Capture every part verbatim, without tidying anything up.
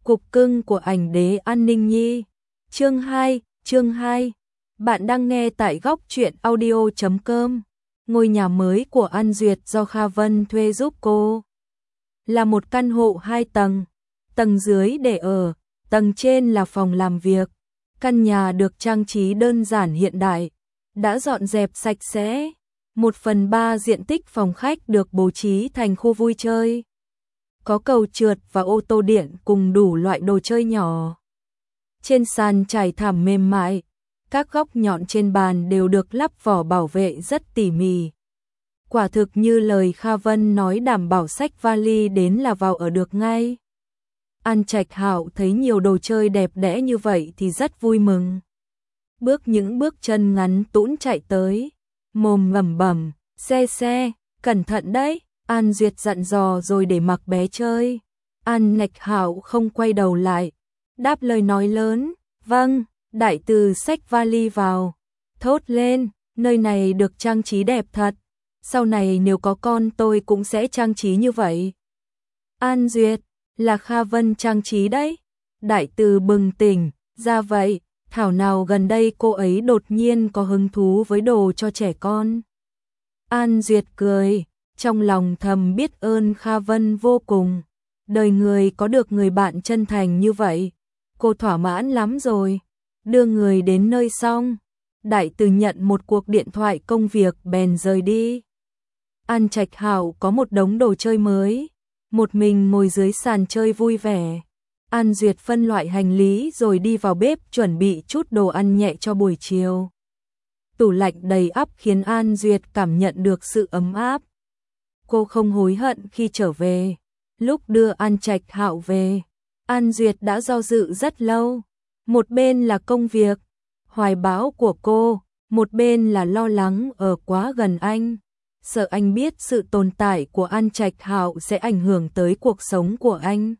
Cục cưng của ảnh đế An Ninh Nhi. Chương hai, chương hai. Bạn đang nghe tại góc truyện audio chấm com. Ngôi nhà mới của An Duyệt do Kha Vân thuê giúp cô là một căn hộ hai tầng, tầng dưới để ở, tầng trên là phòng làm việc. Căn nhà được trang trí đơn giản hiện đại, đã dọn dẹp sạch sẽ. Một phần ba diện tích phòng khách được bố trí thành khu vui chơi. Có cầu trượt và ô tô điện cùng đủ loại đồ chơi nhỏ. Trên sàn trải thảm mềm mại, các góc nhọn trên bàn đều được lắp vỏ bảo vệ rất tỉ mỉ. Quả thực như lời Kha Vân nói, đảm bảo xách vali đến là vào ở được ngay. An Trạch Hạo thấy nhiều đồ chơi đẹp đẽ như vậy thì rất vui mừng. Bước những bước chân ngắn tũn chạy tới, mồm ngầm bẩm, xe xe, cẩn thận đấy. An Duyệt dặn dò rồi để mặc bé chơi. An Trạch Hạo không quay đầu lại, đáp lời nói lớn, vâng. Đại từ xách vali vào, thốt lên, nơi này được trang trí đẹp thật. Sau này nếu có con tôi cũng sẽ trang trí như vậy. An Duyệt, là Kha Vân trang trí đấy. Đại từ bừng tỉnh, ra vậy, thảo nào gần đây cô ấy đột nhiên có hứng thú với đồ cho trẻ con. An Duyệt cười, trong lòng thầm biết ơn Kha Vân vô cùng. Đời người có được người bạn chân thành như vậy, cô thỏa mãn lắm rồi. Đưa người đến nơi xong, Đại từ nhận một cuộc điện thoại công việc bèn rời đi. An Trạch Hạo có một đống đồ chơi mới, một mình ngồi dưới sàn chơi vui vẻ. An Duyệt phân loại hành lý rồi đi vào bếp chuẩn bị chút đồ ăn nhẹ cho buổi chiều. Tủ lạnh đầy ắp khiến An Duyệt cảm nhận được sự ấm áp. Cô không hối hận khi trở về. Lúc đưa An Trạch Hạo về, An Duyệt đã do dự rất lâu. Một bên là công việc, hoài bão của cô, một bên là lo lắng ở quá gần anh, sợ anh biết sự tồn tại của An Trạch Hạo sẽ ảnh hưởng tới cuộc sống của anh.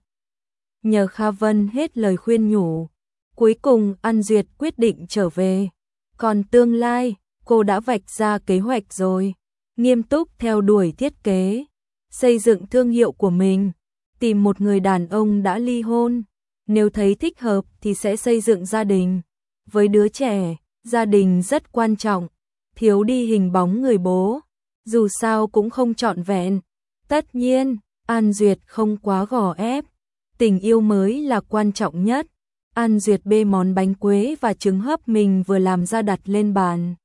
Nhờ Kha Vân hết lời khuyên nhủ, cuối cùng An Duyệt quyết định trở về. Còn tương lai, cô đã vạch ra kế hoạch rồi, nghiêm túc theo đuổi thiết kế, xây dựng thương hiệu của mình, tìm một người đàn ông đã ly hôn. Nếu thấy thích hợp thì sẽ xây dựng gia đình. Với đứa trẻ, gia đình rất quan trọng, thiếu đi hình bóng người bố, dù sao cũng không trọn vẹn. Tất nhiên, An Duyệt không quá gò ép, tình yêu mới là quan trọng nhất. An Duyệt bê món bánh quế và trứng hấp mình vừa làm ra đặt lên bàn.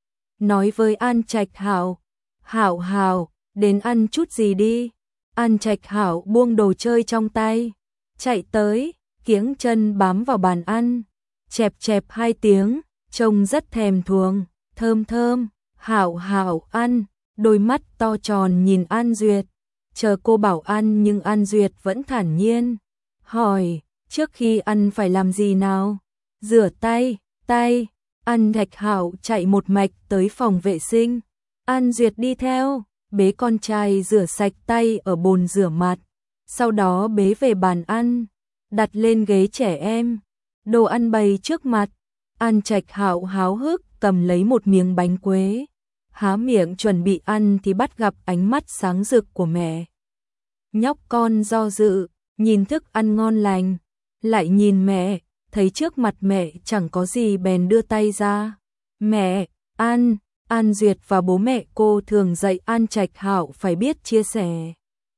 Nói với An Trạch Hạo, Hạo Hạo, đến ăn chút gì đi. An Trạch Hạo buông đồ chơi trong tay, chạy tới, kiếng chân bám vào bàn ăn, chẹp chẹp hai tiếng, trông rất thèm thuồng, thơm thơm. Hạo Hạo ăn, đôi mắt to tròn nhìn An Duyệt, chờ cô bảo ăn nhưng An Duyệt vẫn thản nhiên, hỏi, trước khi ăn phải làm gì nào? Rửa tay, tay. An Trạch Hạo chạy một mạch tới phòng vệ sinh, An Duyệt đi theo, bế con trai rửa sạch tay ở bồn rửa mặt, sau đó bế về bàn ăn, đặt lên ghế trẻ em, đồ ăn bày trước mặt. An Trạch Hạo háo hức cầm lấy một miếng bánh quế, há miệng chuẩn bị ăn thì bắt gặp ánh mắt sáng rực của mẹ. Nhóc con do dự, nhìn thức ăn ngon lành, lại nhìn mẹ, thấy trước mặt mẹ chẳng có gì bèn đưa tay ra. Mẹ, ăn. An Duyệt và bố mẹ cô thường dạy An Trạch Hạo phải biết chia sẻ.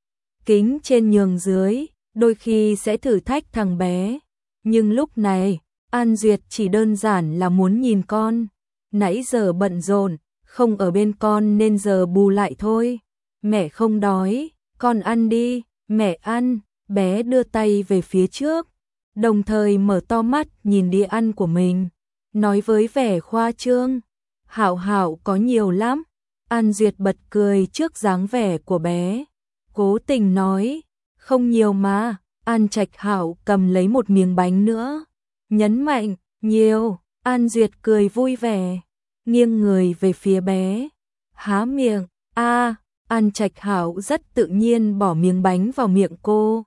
Kính trên nhường dưới, đôi khi sẽ thử thách thằng bé. Nhưng lúc này, An Duyệt chỉ đơn giản là muốn nhìn con. Nãy giờ bận rộn, không ở bên con nên giờ bù lại thôi. Mẹ không đói, con ăn đi, mẹ ăn. Bé đưa tay về phía trước, đồng thời mở to mắt nhìn đĩa ăn của mình, nói với vẻ khoa trương, Hạo Hạo có nhiều lắm. An Duyệt bật cười trước dáng vẻ của bé, cố tình nói, không nhiều mà. An Trạch Hạo cầm lấy một miếng bánh nữa, nhấn mạnh, nhiều. An Duyệt cười vui vẻ, nghiêng người về phía bé, há miệng, a. À, An Trạch Hạo rất tự nhiên bỏ miếng bánh vào miệng cô,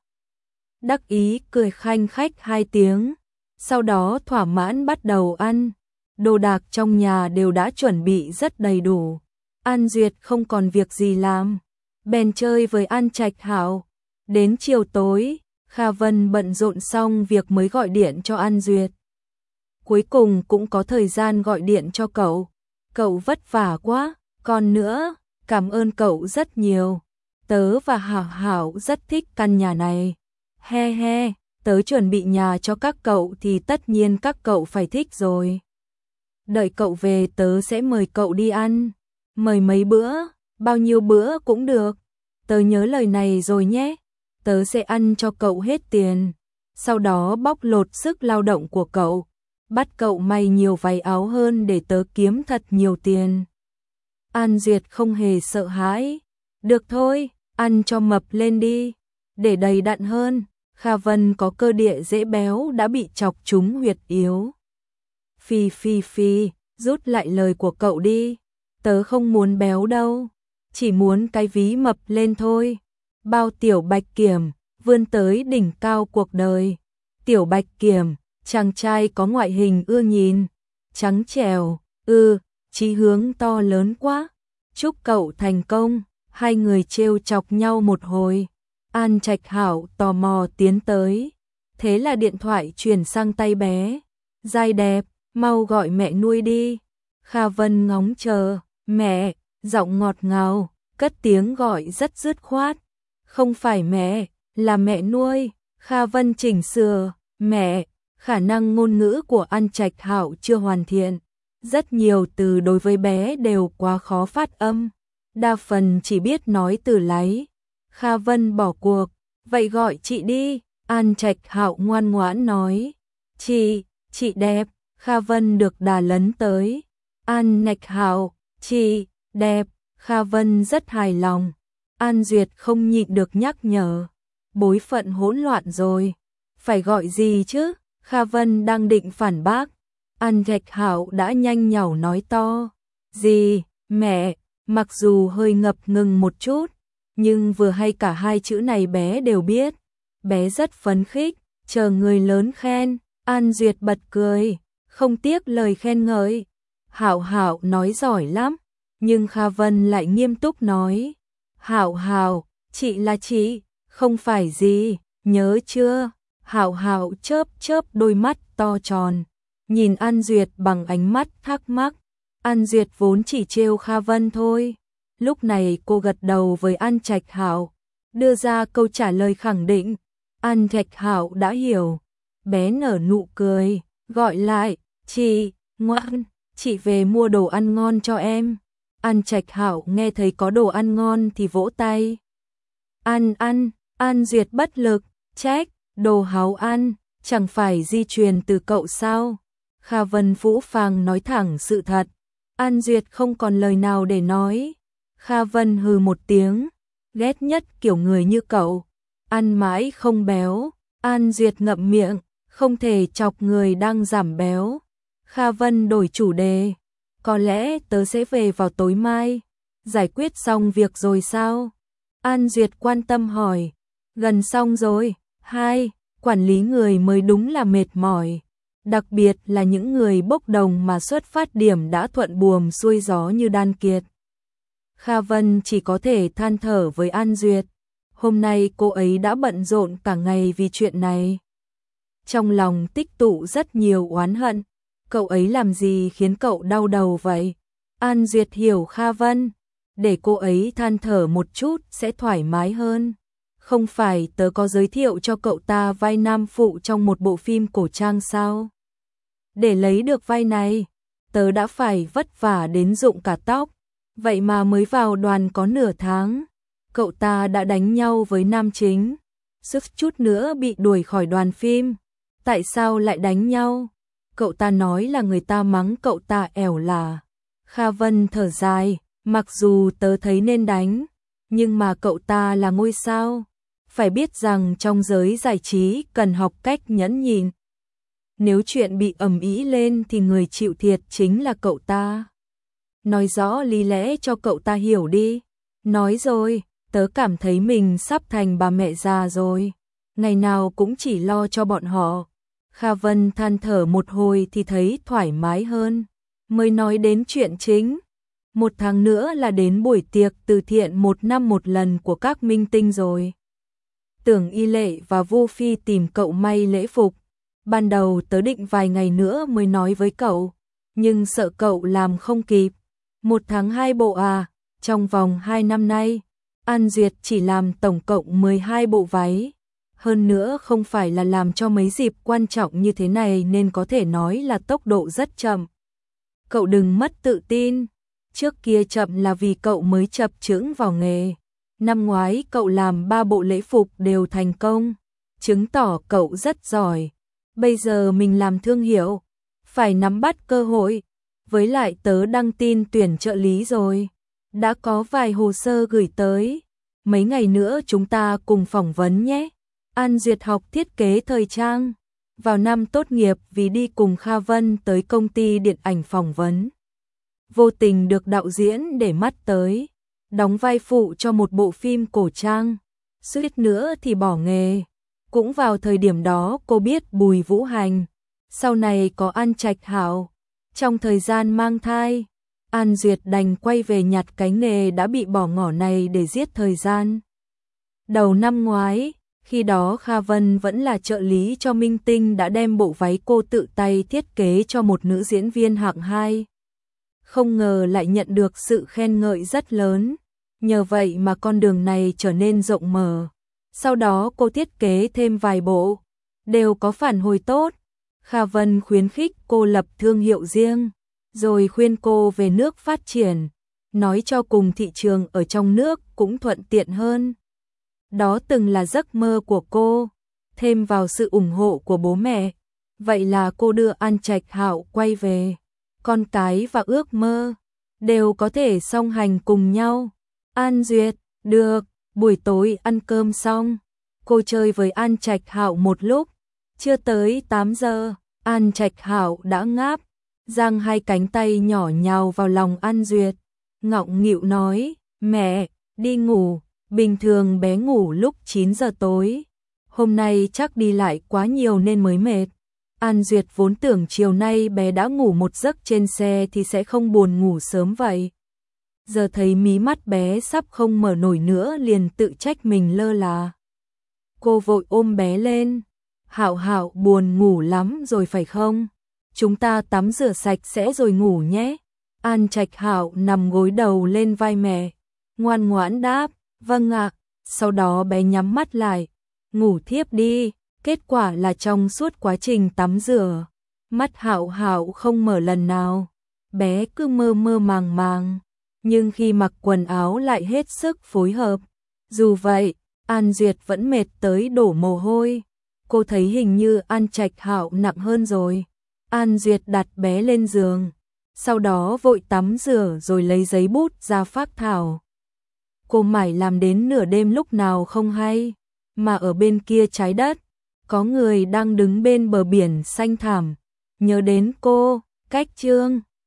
đắc ý cười khanh khách hai tiếng, sau đó thỏa mãn bắt đầu ăn. Đồ đạc trong nhà đều đã chuẩn bị rất đầy đủ. An Duyệt không còn việc gì làm, bèn chơi với An Trạch Hạo. Đến chiều tối, Kha Vân bận rộn xong việc mới gọi điện cho An Duyệt. Cuối cùng cũng có thời gian gọi điện cho cậu. Cậu vất vả quá, còn nữa, cảm ơn cậu rất nhiều. Tớ và Hảo Hảo rất thích căn nhà này. He he, tớ chuẩn bị nhà cho các cậu thì tất nhiên các cậu phải thích rồi. Đợi cậu về tớ sẽ mời cậu đi ăn. Mời mấy bữa, bao nhiêu bữa cũng được. Tớ nhớ lời này rồi nhé. Tớ sẽ ăn cho cậu hết tiền. Sau đó bóc lột sức lao động của cậu. Bắt cậu may nhiều váy áo hơn để tớ kiếm thật nhiều tiền. An Duyệt không hề sợ hãi. Được thôi, ăn cho mập lên đi. Để đầy đặn hơn. Kha Vân có cơ địa dễ béo đã bị chọc trúng huyệt yếu. Phi phi phi, rút lại lời của cậu đi. Tớ không muốn béo đâu. Chỉ muốn cái ví mập lên thôi. Bao Tiểu Bạch Kiểm, vươn tới đỉnh cao cuộc đời. Tiểu Bạch Kiểm, chàng trai có ngoại hình ưa nhìn. Trắng trẻo, ư, chí hướng to lớn quá. Chúc cậu thành công. Hai người trêu chọc nhau một hồi. An Trạch Hảo tò mò tiến tới. Thế là điện thoại chuyển sang tay bé. Giai đẹp, mau gọi mẹ nuôi đi. Kha Vân ngóng chờ. Mẹ, giọng ngọt ngào, cất tiếng gọi rất dứt khoát. Không phải mẹ, là mẹ nuôi. Kha Vân chỉnh sửa. Mẹ, khả năng ngôn ngữ của An Trạch Hảo chưa hoàn thiện. Rất nhiều từ đối với bé đều quá khó phát âm. Đa phần chỉ biết nói từ láy. Kha Vân bỏ cuộc. Vậy gọi chị đi. An Trạch Hạo ngoan ngoãn nói. Chị, chị đẹp. Kha Vân được đà lấn tới. An Trạch Hạo, chị, đẹp. Kha Vân rất hài lòng. An Duyệt không nhịn được nhắc nhở. Bối phận hỗn loạn rồi. Phải gọi gì chứ? Kha Vân đang định phản bác. An Trạch Hạo đã nhanh nhảu nói to. Gì, mẹ, mặc dù hơi ngập ngừng một chút. Nhưng vừa hay cả hai chữ này bé đều biết. Bé rất phấn khích, chờ người lớn khen. An Duyệt bật cười, không tiếc lời khen ngợi. Hảo Hảo nói giỏi lắm. Nhưng Kha Vân lại nghiêm túc nói. Hảo Hảo, chị là chị, không phải gì, nhớ chưa? Hảo Hảo chớp chớp đôi mắt to tròn. Nhìn An Duyệt bằng ánh mắt thắc mắc. An Duyệt vốn chỉ trêu Kha Vân thôi. Lúc này cô gật đầu với An Trạch Hạo, đưa ra câu trả lời khẳng định. An Trạch Hạo đã hiểu. Bé nở nụ cười, gọi lại, chị, ngoan, chị về mua đồ ăn ngon cho em. An Trạch Hạo nghe thấy có đồ ăn ngon thì vỗ tay. Ăn ăn, An Duyệt bất lực, trách, đồ háo ăn, chẳng phải di truyền từ cậu sao? Kha Vân phũ phàng nói thẳng sự thật. An Duyệt không còn lời nào để nói. Kha Vân hừ một tiếng, ghét nhất kiểu người như cậu, ăn mãi không béo. An Duyệt ngậm miệng, không thể chọc người đang giảm béo. Kha Vân đổi chủ đề, có lẽ tớ sẽ về vào tối mai. Giải quyết xong việc rồi sao? An Duyệt quan tâm hỏi. Gần xong rồi. Hai, quản lý người mới đúng là mệt mỏi. Đặc biệt là những người bốc đồng mà xuất phát điểm đã thuận buồm xuôi gió như Đan Kiệt. Kha Vân chỉ có thể than thở với An Duyệt. Hôm nay cô ấy đã bận rộn cả ngày vì chuyện này. Trong lòng tích tụ rất nhiều oán hận. Cậu ấy làm gì khiến cậu đau đầu vậy? An Duyệt hiểu Kha Vân. Để cô ấy than thở một chút sẽ thoải mái hơn. Không phải tớ có giới thiệu cho cậu ta vai nam phụ trong một bộ phim cổ trang sao? Để lấy được vai này, tớ đã phải vất vả đến rụng cả tóc. Vậy mà mới vào đoàn có nửa tháng, cậu ta đã đánh nhau với nam chính, suýt chút nữa bị đuổi khỏi đoàn phim. Tại sao lại đánh nhau? Cậu ta nói là người ta mắng cậu ta ẻo lả. Kha Vân thở dài, mặc dù tớ thấy nên đánh, nhưng mà cậu ta là ngôi sao. Phải biết rằng trong giới giải trí cần học cách nhẫn nhịn. Nếu chuyện bị ầm ĩ lên thì người chịu thiệt chính là cậu ta. Nói rõ lý lẽ cho cậu ta hiểu đi. Nói rồi, tớ cảm thấy mình sắp thành bà mẹ già rồi. Ngày nào cũng chỉ lo cho bọn họ. Kha Vân than thở một hồi thì thấy thoải mái hơn. Mới nói đến chuyện chính. Một tháng nữa là đến buổi tiệc từ thiện một năm một lần của các minh tinh rồi. Tưởng Y Lệ và Vu Phi tìm cậu may lễ phục. Ban đầu tớ định vài ngày nữa mới nói với cậu, nhưng sợ cậu làm không kịp. Một tháng hai bộ à, trong vòng hai năm nay, An Duyệt chỉ làm tổng cộng mười hai bộ váy. Hơn nữa không phải là làm cho mấy dịp quan trọng như thế này nên có thể nói là tốc độ rất chậm. Cậu đừng mất tự tin, trước kia chậm là vì cậu mới chập chững vào nghề. Năm ngoái cậu làm ba bộ lễ phục đều thành công, chứng tỏ cậu rất giỏi. Bây giờ mình làm thương hiệu, phải nắm bắt cơ hội. Với lại tớ đăng tin tuyển trợ lý rồi, đã có vài hồ sơ gửi tới. Mấy ngày nữa chúng ta cùng phỏng vấn nhé. An Duyệt học thiết kế thời trang, vào năm tốt nghiệp vì đi cùng Kha Vân tới công ty điện ảnh phỏng vấn. Vô tình được đạo diễn để mắt tới, đóng vai phụ cho một bộ phim cổ trang, suýt nữa thì bỏ nghề. Cũng vào thời điểm đó cô biết Bùi Vũ Hành, sau này có An Trạch Hạo. Trong thời gian mang thai, An Duyệt đành quay về nhặt cái nghề đã bị bỏ ngỏ này để giết thời gian. Đầu năm ngoái, khi đó Kha Vân vẫn là trợ lý cho Minh Tinh đã đem bộ váy cô tự tay thiết kế cho một nữ diễn viên hạng hai. Không ngờ lại nhận được sự khen ngợi rất lớn, nhờ vậy mà con đường này trở nên rộng mở. Sau đó cô thiết kế thêm vài bộ, đều có phản hồi tốt. Kha Vân khuyến khích cô lập thương hiệu riêng, rồi khuyên cô về nước phát triển, nói cho cùng thị trường ở trong nước cũng thuận tiện hơn. Đó từng là giấc mơ của cô, thêm vào sự ủng hộ của bố mẹ. Vậy là cô đưa An Trạch Hạo quay về, con cái và ước mơ đều có thể song hành cùng nhau. An Duyệt, được, buổi tối ăn cơm xong, cô chơi với An Trạch Hạo một lúc, chưa tới tám giờ, An Trạch Hạo đã ngáp, giang hai cánh tay nhỏ nhào vào lòng An Duyệt, ngọng nghịu nói, mẹ, đi ngủ. Bình thường bé ngủ lúc chín giờ tối, hôm nay chắc đi lại quá nhiều nên mới mệt. An Duyệt vốn tưởng chiều nay bé đã ngủ một giấc trên xe thì sẽ không buồn ngủ sớm vậy. Giờ thấy mí mắt bé sắp không mở nổi nữa liền tự trách mình lơ là. Cô vội ôm bé lên, Hạo Hạo buồn ngủ lắm rồi phải không? Chúng ta tắm rửa sạch sẽ rồi ngủ nhé. An Trạch Hạo nằm gối đầu lên vai mẹ, ngoan ngoãn đáp. Vâng ạ, sau đó bé nhắm mắt lại, ngủ thiếp đi. Kết quả là trong suốt quá trình tắm rửa, mắt Hạo Hạo không mở lần nào, bé cứ mơ mơ màng màng, nhưng khi mặc quần áo lại hết sức phối hợp. Dù vậy, An Duyệt vẫn mệt tới đổ mồ hôi. Cô thấy hình như An Trạch Hạo nặng hơn rồi. An Duyệt đặt bé lên giường, sau đó vội tắm rửa rồi lấy giấy bút ra phác thảo. Cô mải làm đến nửa đêm lúc nào không hay, mà ở bên kia trái đất, có người đang đứng bên bờ biển xanh thẳm, nhớ đến cô, cách chương.